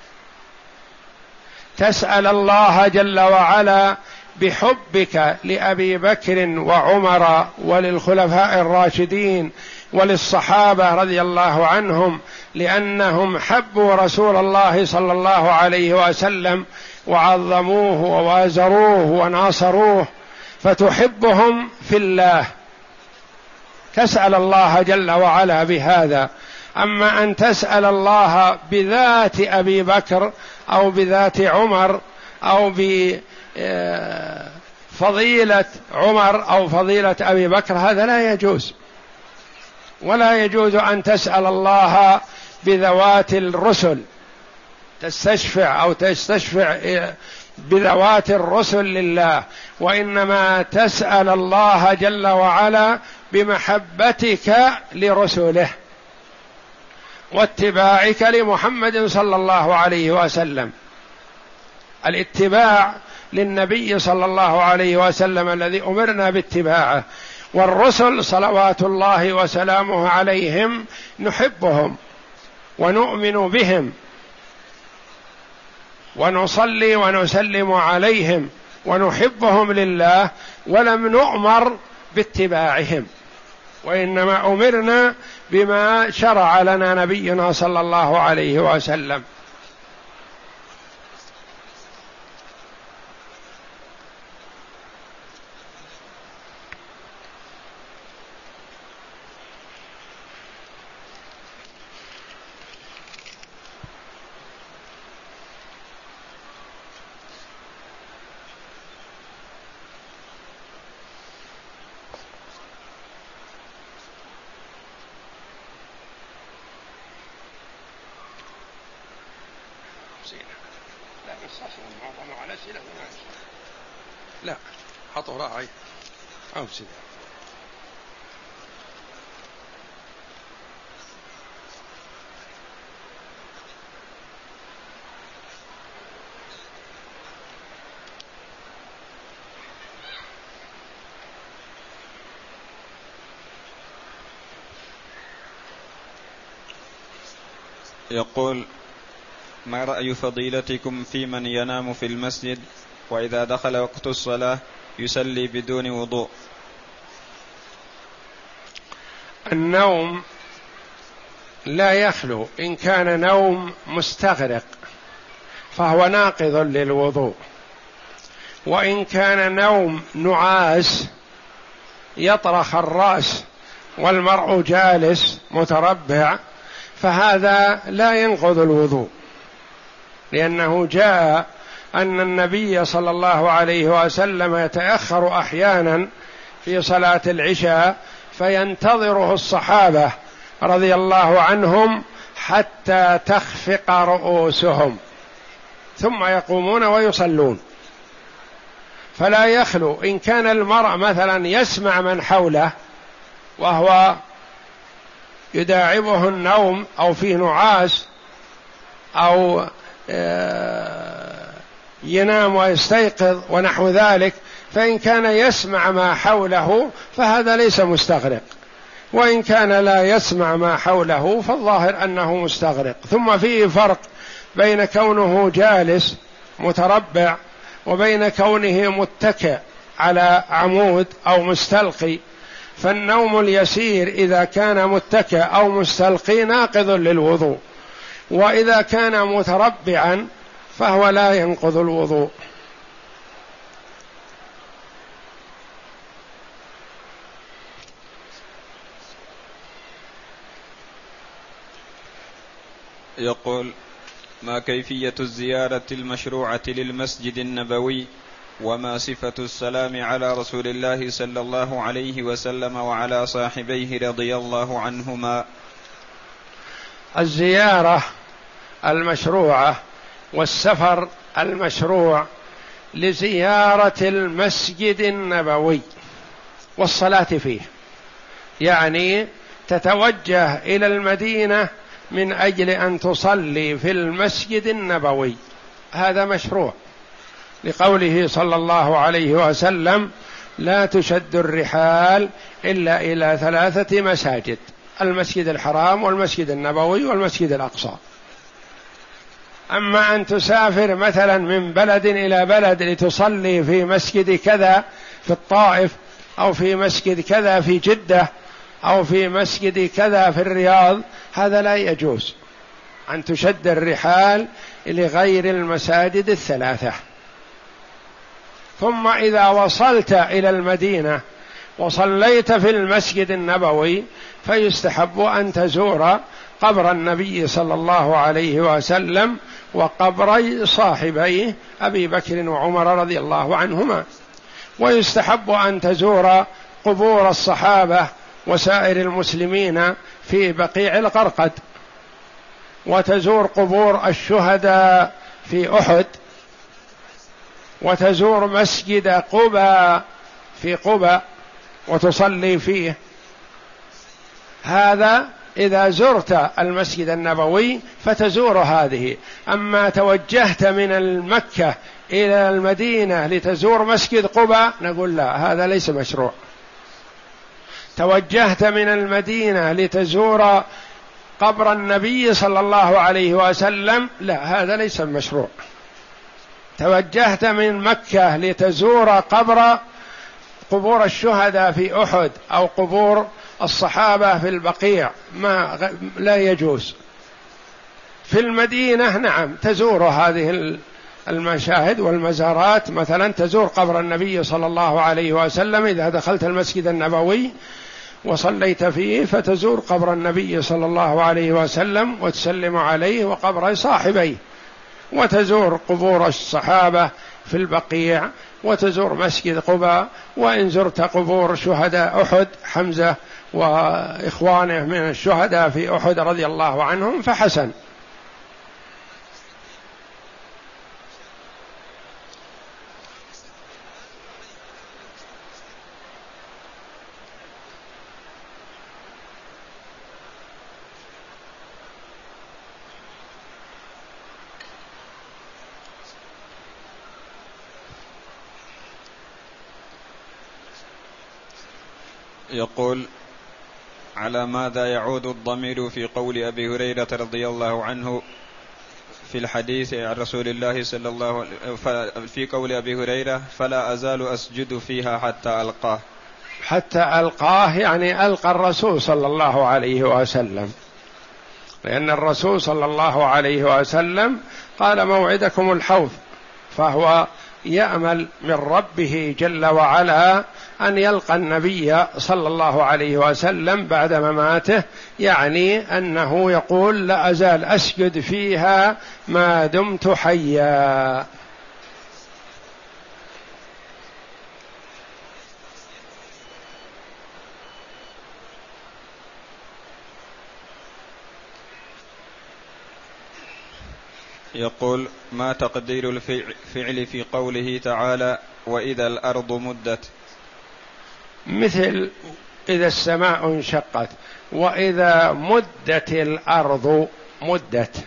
تسأل الله جل وعلا بحبك لأبي بكر وعمر وللخلفاء الراشدين وللصحابة رضي الله عنهم، لأنهم حبوا رسول الله صلى الله عليه وسلم وعظموه ووازروه وناصروه، فتحبهم في الله، تسأل الله جل وعلا بهذا. أما أن تسأل الله بذات أبي بكر أو بذات عمر أو بفضيلة عمر أو فضيلة أبي بكر، هذا لا يجوز. ولا يجوز أن تسأل الله بذوات الرسل، تستشفع أو تستشفع بذوات الرسل لله، وإنما تسأل الله جل وعلا بمحبتك لرسله واتباعك لمحمد صلى الله عليه وسلم. الاتباع للنبي صلى الله عليه وسلم الذي أمرنا باتباعه، والرسل صلوات الله وسلامه عليهم نحبهم ونؤمن بهم ونصلي ونسلم عليهم ونحبهم لله، ولم نؤمر باتباعهم، وإنما أمرنا بما شرع لنا نبينا صلى الله عليه وسلم. لا حطوا راعي أو سيدة. يقول: ما رأي فضيلتكم في من ينام في المسجد وإذا دخل وقت الصلاة يصلي بدون وضوء؟ النوم لا يخلو إن كان نوم مستغرق فهو ناقض للوضوء. وإن كان نوم نعاس يطرخ الرأس والمرء جالس متربع فهذا لا ينقض الوضوء، لأنه جاء أن النبي صلى الله عليه وسلم يتأخر أحيانا في صلاة العشاء فينتظره الصحابة رضي الله عنهم حتى تخفق رؤوسهم ثم يقومون ويصلون. فلا يخلو إن كان المرء مثلا يسمع من حوله وهو يداعبه النوم أو في نعاس أو ينام ويستيقظ ونحو ذلك، فإن كان يسمع ما حوله فهذا ليس مستغرق، وإن كان لا يسمع ما حوله فالظاهر أنه مستغرق. ثم فيه فرق بين كونه جالس متربع وبين كونه متكئ على عمود أو مستلقي. فالنوم اليسير إذا كان متكئ أو مستلقي ناقض للوضوء، وإذا كان متربعا فهو لا ينقض الوضوء. يقول: ما كيفية الزيارة المشروعة للمسجد النبوي، وما صفة السلام على رسول الله صلى الله عليه وسلم وعلى صاحبيه رضي الله عنهما؟ الزيارة المشروعة والسفر المشروع لزيارة المسجد النبوي والصلاة فيه، يعني تتوجه إلى المدينة من أجل أن تصلي في المسجد النبوي، هذا مشروع، لقوله صلى الله عليه وسلم: لا تشد الرحال إلا إلى ثلاثة مساجد: المسجد الحرام والمسجد النبوي والمسجد الأقصى. أما أن تسافر مثلا من بلد إلى بلد لتصلي في مسجد كذا في الطائف، أو في مسجد كذا في جدة، أو في مسجد كذا في الرياض، هذا لا يجوز أن تشد الرحال لغير المساجد الثلاثة. ثم إذا وصلت إلى المدينة وصليت في المسجد النبوي فيستحب أن تزور قبر النبي صلى الله عليه وسلم وقبر صاحبيه أبي بكر وعمر رضي الله عنهما، ويستحب أن تزور قبور الصحابة وسائر المسلمين في بقيع الغرقد، وتزور قبور الشهداء في أحد، وتزور مسجد قباء في قباء وتصلي فيه. هذا إذا زرت المسجد النبوي فتزور هذه. أما توجهت من المكة إلى المدينة لتزور مسجد قباء نقول لا، هذا ليس مشروع. توجهت من المدينة لتزور قبر النبي صلى الله عليه وسلم، لا، هذا ليس مشروع. توجهت من مكة لتزور قبر قبور الشهداء في أحد أو قبور الصحابة في البقيع، ما لا يجوز. في المدينة نعم تزور هذه المشاهد والمزارات، مثلا تزور قبر النبي صلى الله عليه وسلم إذا دخلت المسجد النبوي وصليت فيه، فتزور قبر النبي صلى الله عليه وسلم وتسلم عليه وقبر صاحبيه، وتزور قبور الصحابة في البقيع، وتزور مسجد قباء. وإن زرت قبور شهداء أحد حمزة وإخوانه من الشهداء في أحد رضي الله عنهم فحسن. يقول: على ماذا يعود الضمير في قول أبي هريرة رضي الله عنه في الحديث عن رسول الله صلى الله عليه وسلم، في قول أبي هريرة: فلا أزال أسجد فيها حتى ألقاه؟ حتى ألقاه يعني ألقى الرسول صلى الله عليه وسلم، لأن الرسول صلى الله عليه وسلم قال موعدكم الحوض، فهو يأمل من ربه جل وعلا أن يلقى النبي صلى الله عليه وسلم بعد مماته، يعني أنه يقول لا أزال أسجد فيها ما دمت حيا. يقول: ما تقدير الفعل في قوله تعالى: وإذا الأرض مدت؟ مثل إذا السماء انشقت، وإذا مدت الأرض مدت.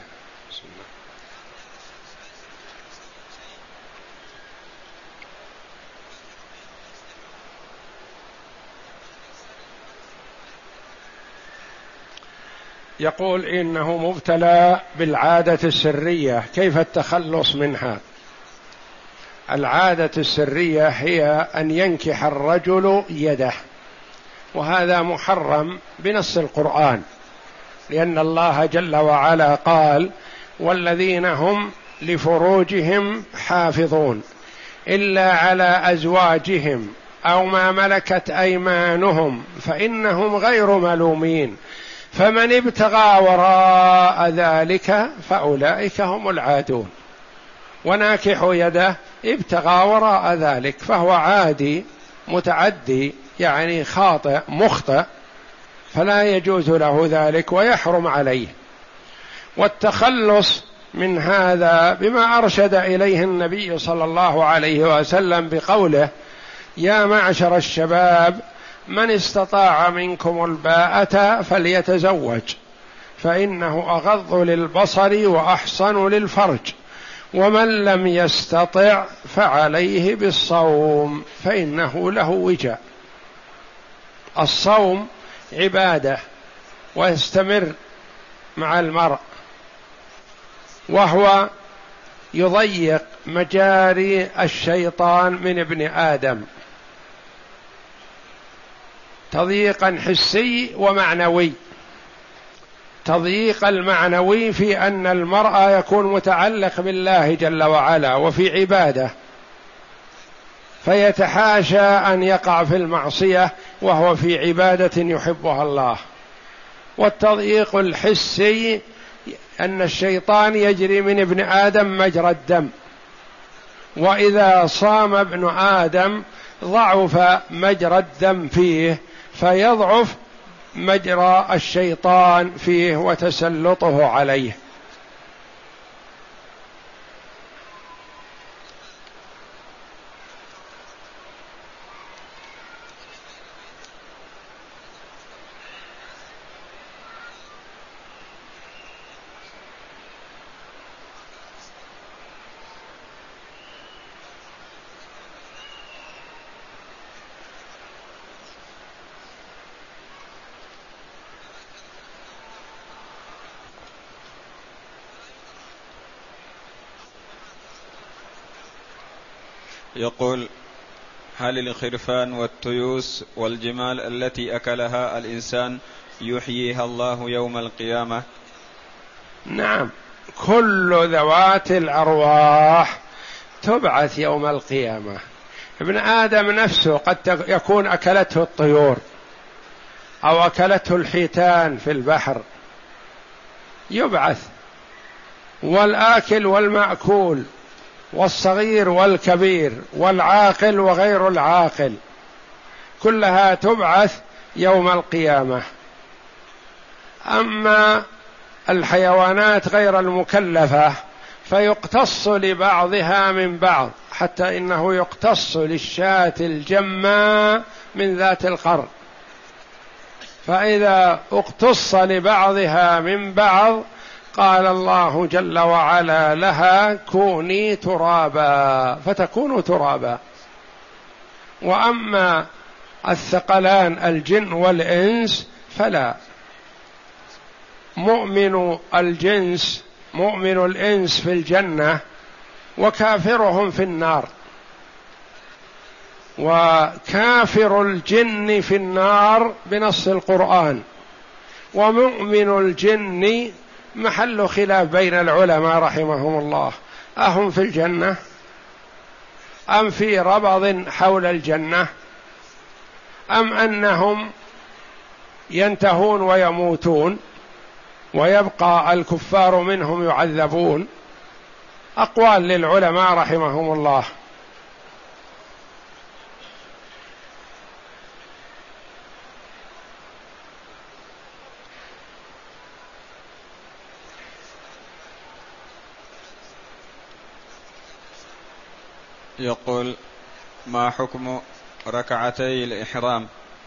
يقول إنه مبتلى بالعادة السرية، كيف التخلص منها؟ العادة السرية هي أن ينكح الرجل يده، وهذا محرم بنص القرآن، لأن الله جل وعلا قال: والذين هم لفروجهم حافظون إلا على أزواجهم أو ما ملكت أيمانهم فإنهم غير ملومين، فمن ابتغى وراء ذلك فأولئك هم العادون. وناكح يده ابتغى وراء ذلك، فهو عادي متعدي، يعني خاطئ مخطئ، فلا يجوز له ذلك ويحرم عليه. والتخلص من هذا بما أرشد إليه النبي صلى الله عليه وسلم بقوله: يا معشر الشباب من استطاع منكم الباءة فليتزوج فإنه أغض للبصر وأحصن للفرج، ومن لم يستطع فعليه بالصوم فإنه له وجاء. الصوم عبادة ويستمر مع المرء، وهو يضيق مجاري الشيطان من ابن آدم تضييقا حسي ومعنوي. تضييق المعنوي في أن المرء يكون متعلق بالله جل وعلا وفي عبادة، فيتحاشى أن يقع في المعصية وهو في عبادة يحبها الله. والتضييق الحسي أن الشيطان يجري من ابن آدم مجرى الدم، وإذا صام ابن آدم ضعف مجرى الدم فيه، فيضعف مجرى الشيطان فيه وتسلطه عليه. يقول: هل الخرفان والتيوس والجمال التي أكلها الإنسان يحييها الله يوم القيامة؟ نعم، كل ذوات الأرواح تبعث يوم القيامة. ابن آدم نفسه قد يكون أكلته الطيور أو أكلته الحيتان في البحر، يبعث. والآكل والمأكول والصغير والكبير والعاقل وغير العاقل كلها تبعث يوم القيامة. أما الحيوانات غير المكلفة فيقتص لبعضها من بعض، حتى إنه يقتص للشاة الجماء من ذات القرن، فإذا اقتص لبعضها من بعض قال الله جل وعلا لها: كوني ترابا، فتكون ترابا. وأما الثقلان الجن والإنس فلا. مؤمن الجنس مؤمن الإنس في الجنة وكافرهم في النار، وكافر الجن في النار بنص القرآن، ومؤمن الجن محل خلاف بين العلماء رحمهم الله، أهم في الجنة أم في ربض حول الجنة، أم أنهم ينتهون ويموتون ويبقى الكفار منهم يعذبون؟ أقوال للعلماء رحمهم الله. يقول: ما حكم ركعتي الإحرام؟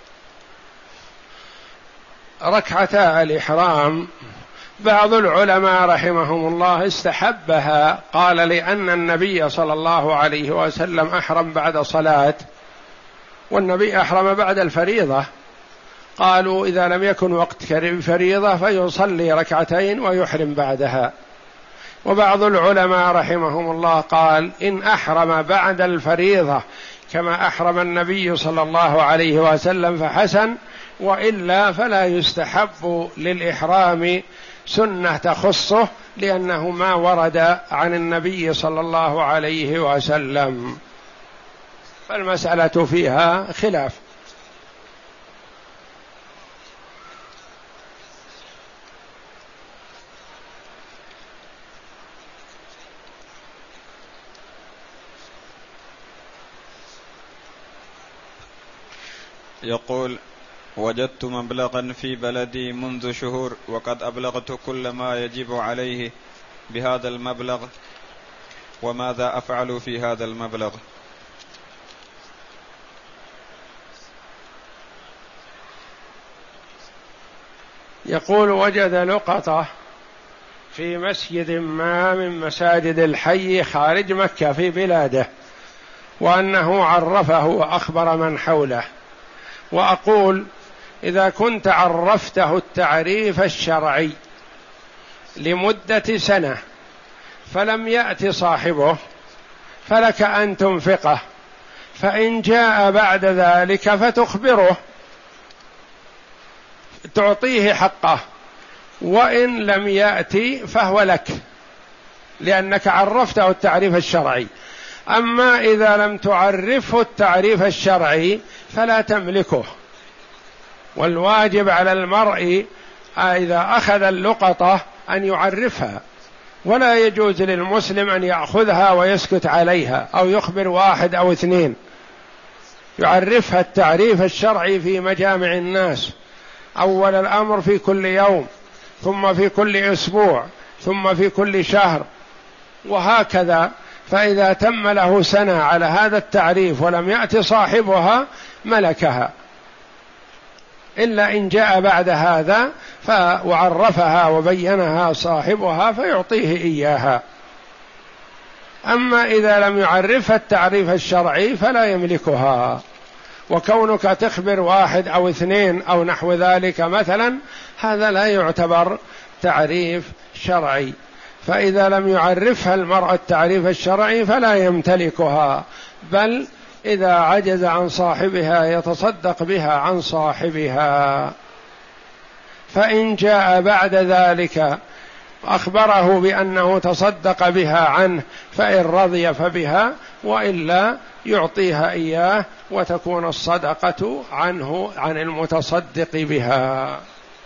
ركعتا الإحرام بعض العلماء رحمهم الله استحبها، قال لأن النبي صلى الله عليه وسلم أحرم بعد صلاة، والنبي أحرم بعد الفريضة، قالوا إذا لم يكن وقت فريضة فيصلي ركعتين ويحرم بعدها. وبعض العلماء رحمهم الله قال إن أحرم بعد الفريضة كما أحرم النبي صلى الله عليه وسلم فحسن، وإلا فلا يستحب للإحرام سنة تخصه، لأنه ما ورد عن النبي صلى الله عليه وسلم، فالمسألة فيها خلاف. يقول: وجدت مبلغا في بلدي منذ شهور، وقد أبلغت كل ما يجب عليه بهذا المبلغ، وماذا أفعل في هذا المبلغ؟ يقول: وجد لقطة في مسجد ما من مساجد الحي خارج مكة في بلاده، وأنه عرفه وأخبر من حوله. وأقول: إذا كنت عرفته التعريف الشرعي لمدة سنة فلم يأت صاحبه فلك أن تنفقه، فإن جاء بعد ذلك فتخبره تعطيه حقه، وإن لم يأتي فهو لك لأنك عرفته التعريف الشرعي. أما إذا لم تعرفه التعريف الشرعي فلا تملكه، والواجب على المرء إذا أخذ اللقطة أن يعرفها، ولا يجوز للمسلم أن يأخذها ويسكت عليها أو يخبر واحد أو اثنين، يعرفها التعريف الشرعي في مجامع الناس، أول الأمر في كل يوم، ثم في كل أسبوع، ثم في كل شهر، وهكذا. فإذا تم له سنة على هذا التعريف ولم يأتي صاحبها ملكها، إلا إن جاء بعد هذا وعرفها وبينها صاحبها فيعطيه إياها. أما إذا لم يعرفها التعريف الشرعي فلا يملكها. وكونك تخبر واحد أو اثنين أو نحو ذلك مثلا، هذا لا يعتبر تعريف شرعي. فإذا لم يعرفها المرء التعريف الشرعي فلا يمتلكها، بل إذا عجز عن صاحبها يتصدق بها عن صاحبها. فإن جاء بعد ذلك أخبره بأنه تصدق بها عنه فإن رضي فبها، وإلا يعطيها إياه وتكون الصدقة عنه عن المتصدق بها.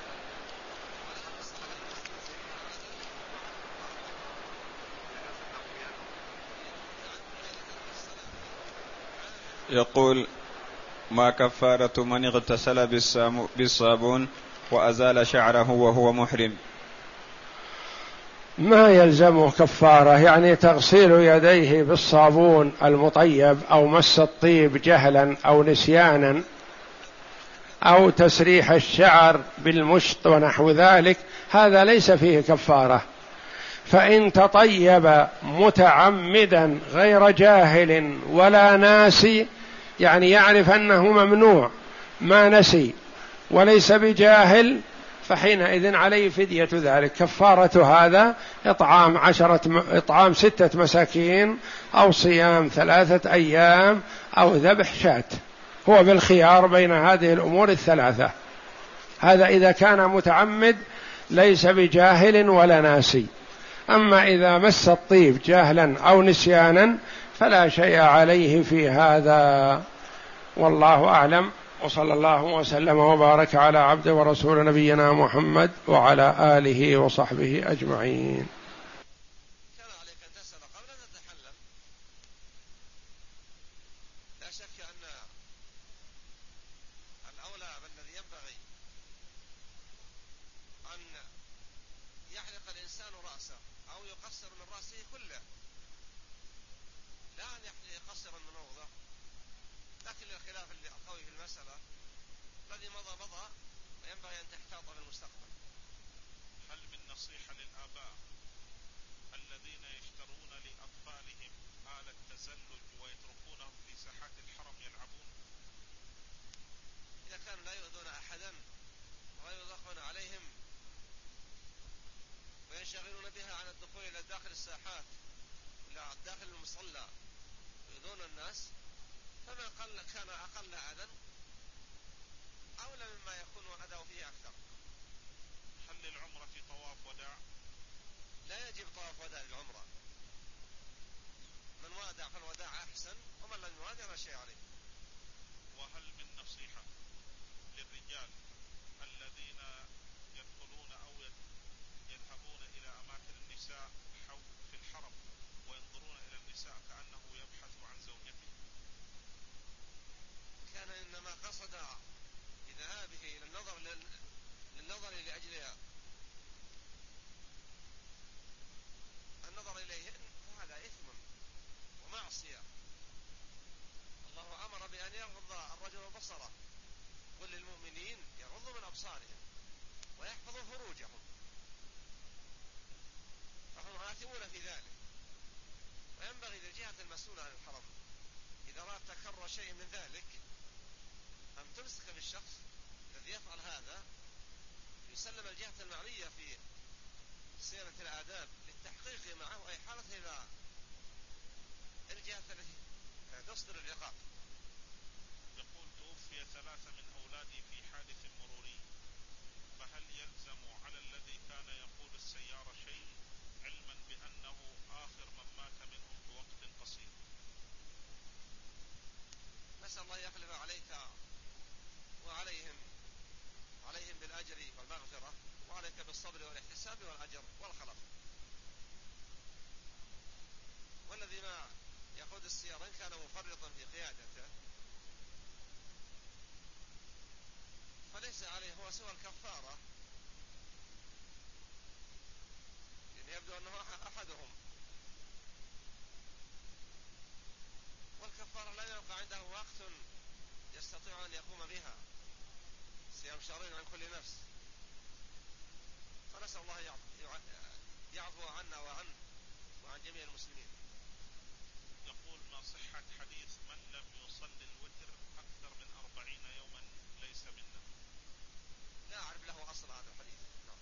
يقول: ما كفارة من اغتسل بالصابون وأزال شعره وهو محرم؟ ما يلزمه كفارة، يعني تغسيل يديه بالصابون المطيب أو مس الطيب جهلا أو نسيانا أو تسريح الشعر بالمشط ونحو ذلك، هذا ليس فيه كفارة. فإن تطيب متعمدا غير جاهل ولا ناسي، يعني يعرف أنه ممنوع ما نسي وليس بجاهل، فحينئذ عليه فدية ذلك. كفارة هذا إطعام عشرة إطعام ستة مساكين أو صيام ثلاثة أيام أو ذبح شاة، هو بالخيار بين هذه الأمور الثلاثة. هذا إذا كان متعمد ليس بجاهل ولا ناسي. أما إذا مس الطيب جهلا أو نسيانا فلا شيء عليه في هذا، والله أعلم. وصلى الله وسلم وبارك على عبد ورسول نبينا محمد وعلى آله وصحبه أجمعين. كان عليك أن تسأل قبل أن تتحلل. لا شك أن الأولى بالذي ينبغي أن يحلق الإنسان رأسه أو يقصر من رأسه كله، لا أن يقصر من موضع. لكن الخلاف القوي في المسألة الذي مضى مضى وينبغي أن تحتاط في المستقبل. هل من نصيحة للآباء الذين يشترون لأطفالهم آلة تزلج ويتركونهم في ساحات الحرم يلعبون؟ إذا كانوا لا يؤذون أحدا ولا يضغطون عليهم وينشغلون بها عن الدخول إلى داخل الساحات إلى داخل المصلى يؤذون الناس، فما قل كان أقل أذى أولى مما يكون أداء فيه أكثر. هل للعمرة في طواف وداع؟ لا يجب طواف وداع للعمرة، من وادع فالوداع أحسن، ومن لم يوادع لا شيء عليه. وهل من نصيحة للرجال الذين يدخلون أو يذهبون إلى أماكن النساء في الحرم وينظرون إلى النساء كأنه يبحث عن زوجته؟ كان إنما قصد بذهابه إلى النظر للنظر لأجلها النظر إليهن، فهذا إثم ومعصية. الله أمر بأن يغض الرجل بصره، قل للمؤمنين يغضوا من أبصارهم ويحفظوا فروجهم، فهم آثمون في ذلك. وينبغي للجهة المسؤولة عن الحرم إذا رأت تكرر شيء من ذلك أن تمسك بالشخص الذي يفعل هذا، يسلم الجهة المعنية في صيانة الآداب للتحقيق معه أي حالة إلى الجهة التي تصدر العقاب. يقول توفي ثلاثة من أولادي في حادث مروري، فهل يلزم على الذي كان يقود السيارة شيء علما بأنه آخر من مات منهم بوقت قصير؟ نسأل الله يخلف عليك وعليهم عليهم بالأجر والمغفرة، وعليك بالصبر والاحتساب والأجر والخلف. والذي ما يقود السيارة إن كان مفرطا في قيادته فليس عليه هو سوى الكفارة، يعني يبدو أنه أحدهم، والكفارة لا يبقى عنده وقت يستطيع أن يقوم بها، صيام شهرين عن كل نفس. فنسأل الله يعفو عنا وعن وعن جميع المسلمين. يقول ما صحة حديث من لم يصلي الوتر أكثر من أربعين يوما ليس منا؟ لا أعرف له أصل هذا الحديث. نعم.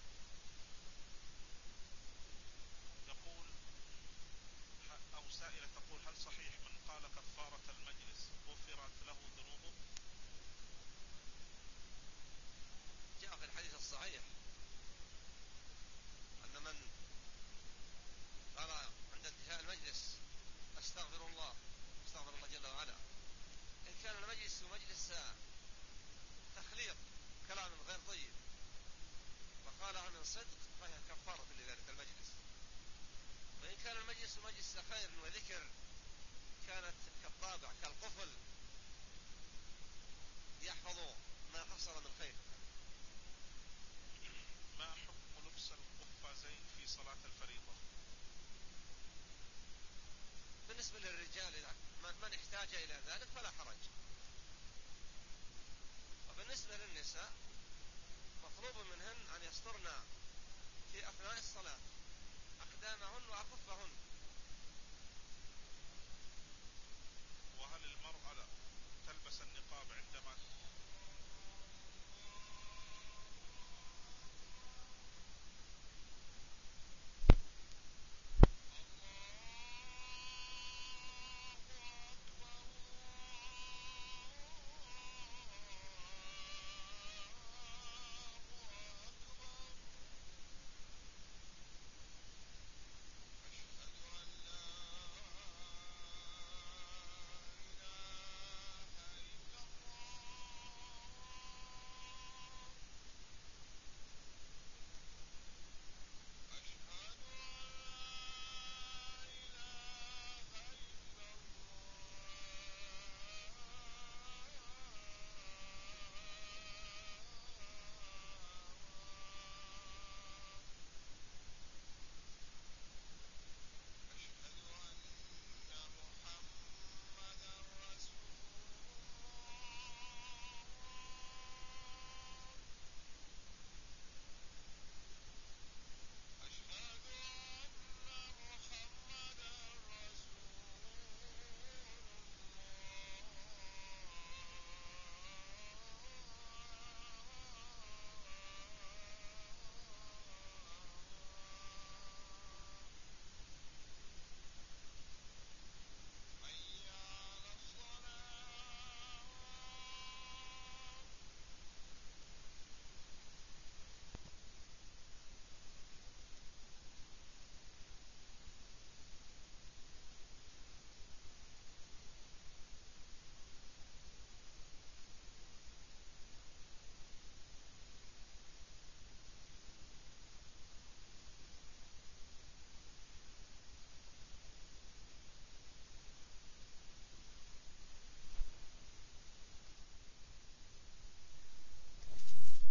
يقول أو سائلة تقول هل صحيح من قال كفارة المجلس غفرت له ذنوبه؟ جاء في الحديث الصحيح أن من قال عند انتهاء المجلس أستغفر الله أستغفر الله جل وعلا، إن كان المجلس مجلس تخليط كلام غير طيب وقالها من صدق فهي كفارة لذلك المجلس. وإن كان المجلس مجلس خير وذكر كانت كالطابع كالقفل يحفظ ما حصل من خير. ما حكم لبس القفازين في صلاة الفريضة؟ بالنسبة للرجال من احتاج إلى ذلك فلا حرج، وبالنسبة للنساء مطلوب منهن أن يسترن في أثناء الصلاة أقدامهن وأكفهن